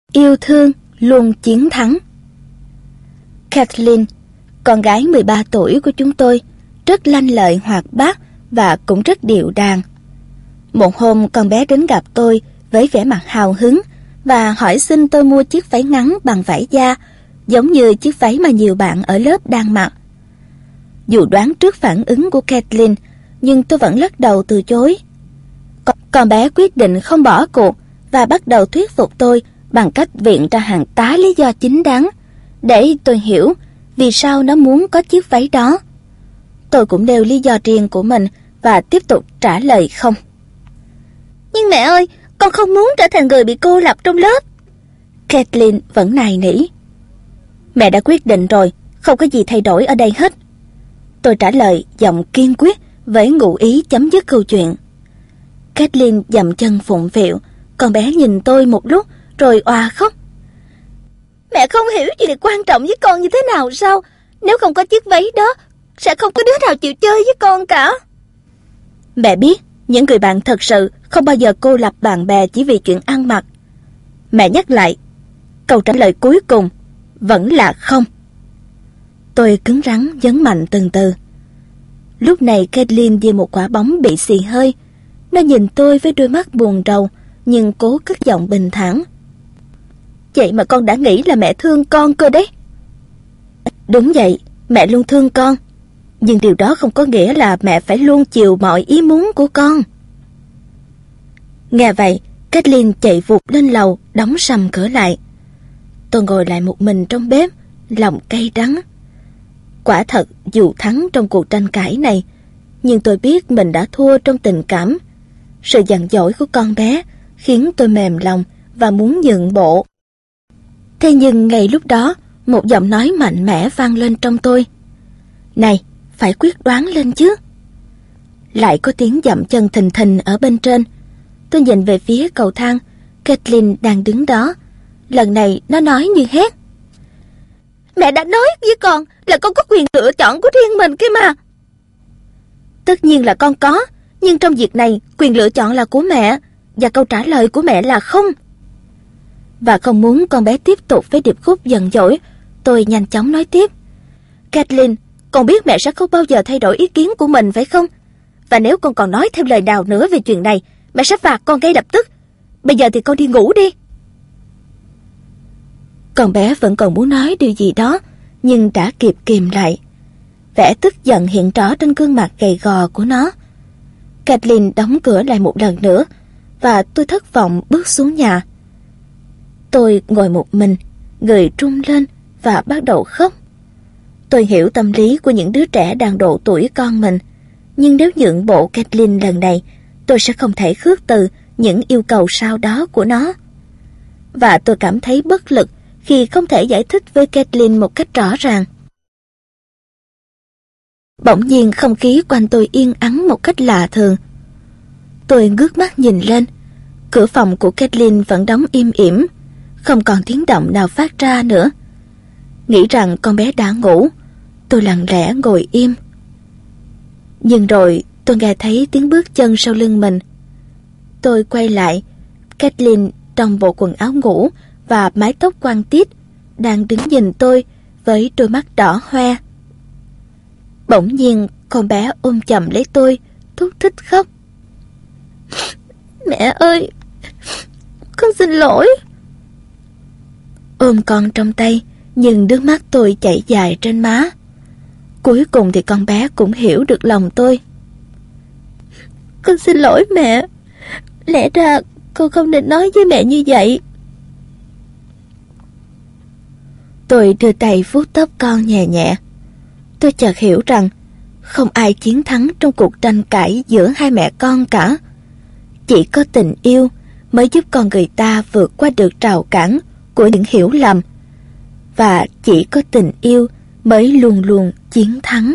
Yêu thương luôn chiến thắng. Kathleen, con gái 13 tuổi của chúng tôi, rất lanh lợi hoạt bát và cũng rất điệu đàng. Một hôm con bé đến gặp tôi với vẻ mặt hào hứng và hỏi xin tôi mua chiếc váy ngắn bằng vải da, giống như chiếc váy mà nhiều bạn ở lớp đang mặc. Dù đoán trước phản ứng của Kathleen, nhưng tôi vẫn lắc đầu từ chối. Con bé quyết định không bỏ cuộc và bắt đầu thuyết phục tôi bằng cách viện ra hàng tá lý do chính đáng để tôi hiểu vì sao nó muốn có chiếc váy đó. Tôi cũng nêu lý do riêng của mình và tiếp tục trả lời không. Nhưng mẹ ơi, con không muốn trở thành người bị cô lập trong lớp. Kathleen vẫn nài nỉ. Mẹ đã quyết định rồi, không có gì thay đổi ở đây hết. Tôi trả lời giọng kiên quyết với ngụ ý chấm dứt câu chuyện. Kathleen dậm chân phụng phịu, con bé nhìn tôi một lúc rồi òa khóc. Mẹ không hiểu chuyện này quan trọng với con như thế nào sao? Nếu không có chiếc váy đó, sẽ không có đứa nào chịu chơi với con cả. Mẹ biết, những người bạn thật sự không bao giờ cô lập bạn bè chỉ vì chuyện ăn mặc. Mẹ nhắc lại, câu trả lời cuối cùng vẫn là không. Tôi cứng rắn nhấn mạnh từng từ. Lúc này Kathleen như một quả bóng bị xì hơi. Nó nhìn tôi với đôi mắt buồn rầu, nhưng cố cất giọng bình thản. Vậy mà con đã nghĩ là mẹ thương con cơ đấy. Đúng vậy, mẹ luôn thương con. Nhưng điều đó không có nghĩa là mẹ phải luôn chiều mọi ý muốn của con. Nghe vậy, Kathleen chạy vụt lên lầu, đóng sầm cửa lại. Tôi ngồi lại một mình trong bếp, lòng cay đắng. Quả thật, dù thắng trong cuộc tranh cãi này, nhưng tôi biết mình đã thua trong tình cảm. Sự giận dỗi của con bé khiến tôi mềm lòng và muốn nhượng bộ. Thế nhưng ngay lúc đó, một giọng nói mạnh mẽ vang lên trong tôi. Này, phải quyết đoán lên chứ. Lại có tiếng dậm chân thình thình ở bên trên. Tôi nhìn về phía cầu thang. Kathleen đang đứng đó. Lần này nó nói như hét. Mẹ đã nói với con là con có quyền lựa chọn của riêng mình kia mà. Tất nhiên là con có, nhưng trong việc này quyền lựa chọn là của mẹ, và câu trả lời của mẹ là không. Và không muốn con bé tiếp tục với điệp khúc giận dỗi, tôi nhanh chóng nói tiếp. Kathleen, con biết mẹ sẽ không bao giờ thay đổi ý kiến của mình phải không? Và nếu con còn nói thêm lời nào nữa về chuyện này, mẹ sẽ phạt con ngay lập tức. Bây giờ thì con đi ngủ đi. Con bé vẫn còn muốn nói điều gì đó, nhưng đã kịp kìm lại. Vẻ tức giận hiện rõ trên gương mặt gầy gò của nó. Kathleen đóng cửa lại một lần nữa, và tôi thất vọng bước xuống nhà. Tôi ngồi một mình, người run lên và bắt đầu khóc. Tôi hiểu tâm lý của những đứa trẻ đang độ tuổi con mình, nhưng nếu nhượng bộ Kathleen lần này, tôi sẽ không thể khước từ những yêu cầu sau đó của nó. Và tôi cảm thấy bất lực khi không thể giải thích với Kathleen một cách rõ ràng. Bỗng nhiên không khí quanh tôi yên ắng một cách lạ thường. Tôi ngước mắt nhìn lên. Cửa phòng của Kathleen vẫn đóng im ỉm, không còn tiếng động nào phát ra nữa. Nghĩ rằng con bé đã ngủ, tôi lặng lẽ ngồi im. Nhưng rồi tôi nghe thấy tiếng bước chân sau lưng mình. Tôi quay lại. Kathleen trong bộ quần áo ngủ và mái tóc quăn tít đang đứng nhìn tôi với đôi mắt đỏ hoe. Bỗng nhiên con bé ôm chầm lấy tôi, thút thít khóc. Mẹ ơi, con xin lỗi. Ôm con trong tay, nhưng nước mắt tôi chảy dài trên má. Cuối cùng thì con bé cũng hiểu được lòng tôi. Con xin lỗi mẹ. Lẽ ra con không nên nói với mẹ như vậy. Tôi đưa tay vuốt tóc con nhẹ nhẹ. Tôi chợt hiểu rằng không ai chiến thắng trong cuộc tranh cãi giữa hai mẹ con cả. Chỉ có tình yêu mới giúp con người ta vượt qua được rào cản của những hiểu lầm. Và chỉ có tình yêu mới luôn luôn chiến thắng.